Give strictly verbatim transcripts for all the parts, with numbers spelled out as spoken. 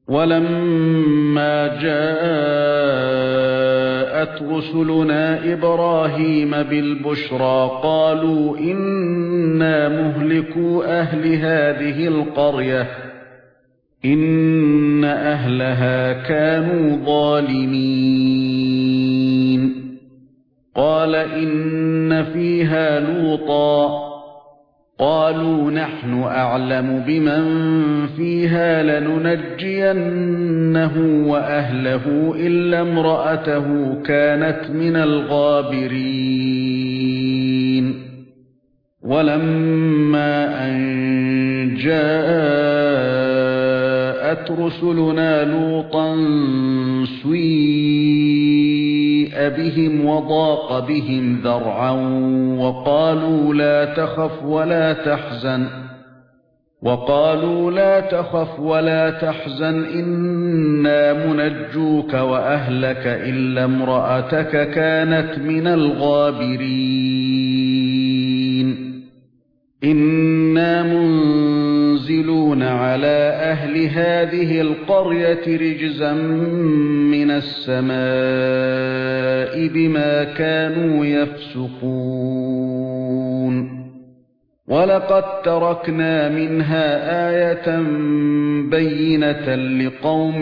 وَلَمَّا جَاءَتْ رُسُلُنَا إِبْرَاهِيمَ بِالْبُشْرَى قَالُوا إِنَّا مُهْلِكُو أَهْلِ هَذِهِ الْقَرْيَةِ إِنَّ أَهْلَهَا كَانُوا ظَالِمِينَ قَالَ إِنَّ فِيهَا لُوطًا قَالُوا نَحْنُ أَعْلَمُ بِمَنْ فِيهَا لَنُنَجِّيَنَّهُ وَأَهْلَهُ إِلَّا امْرَأَتَهُ كَانَتْ مِنَ الْغَابِرِينَ وَلَمَّا أَنْ جَاءَتْ رُسُلُنَا لُوطًا سِيءَ بِهِمْ وَضَاقَ بِهِمْ ذَرْعًا وَقَالُوا لَا تَخَفْ وَلَا تَحْزَنْ وَقَالُوا لَا تَخَفْ وَلَا تَحْزَنْ إِنَّا مُنَجُّوكَ وَأَهْلَكَ إِلَّا امْرَأَتَكَ كَانَتْ مِنَ الْغَابِرِينَ إِنَّا مُنزِلُونَ عَلَى أَهْلِ هَذِهِ الْقَرْيَةِ رِجْزًا مِنَ السَّمَاءِ بِمَا كَانُوا يَفْسُقُونَ وَلَقَدْ تَرَكْنَا مِنْهَا آيَةً بَيِّنَةً لِقَوْمٍ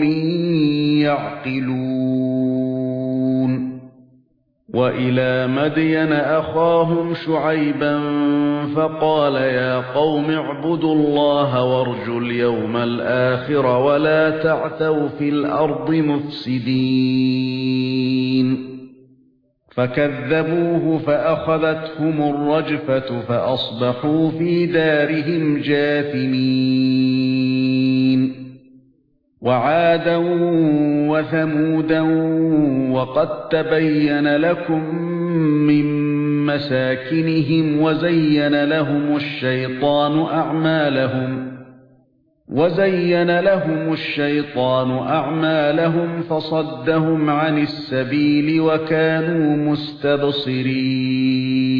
يَعْقِلُونَ وَإِلَى مَدْيَنَ أَخَاهُمْ شُعَيْبًا فَقَالَ يَا قَوْمِ اعْبُدُوا اللَّهَ وَارْجُوا الْيَوْمَ الْآخِرَ وَلَا تَعْثَوْا فِي الْأَرْضِ مُفْسِدِينَ فَكَذَّبُوهُ فَأَخَذَتْهُمُ الرَّجْفَةُ فَأَصْبَحُوا فِي دَارِهِمْ جَاثِمِينَ وَعَادًا وَثَمُودًا وَقَدْ تَبَيَّنَ لَكُم مِّن مَّسَاكِنِهِمْ وَزَيَّنَ لَهُمُ الشَّيْطَانُ أَعْمَالَهُمْ وَزَيَّنَ لَهُمُ الشَّيْطَانُ أَعْمَالَهُمْ فَصَدَّهُمْ عَنِ السَّبِيلِ وَكَانُوا مُسْتَبْصِرِينَ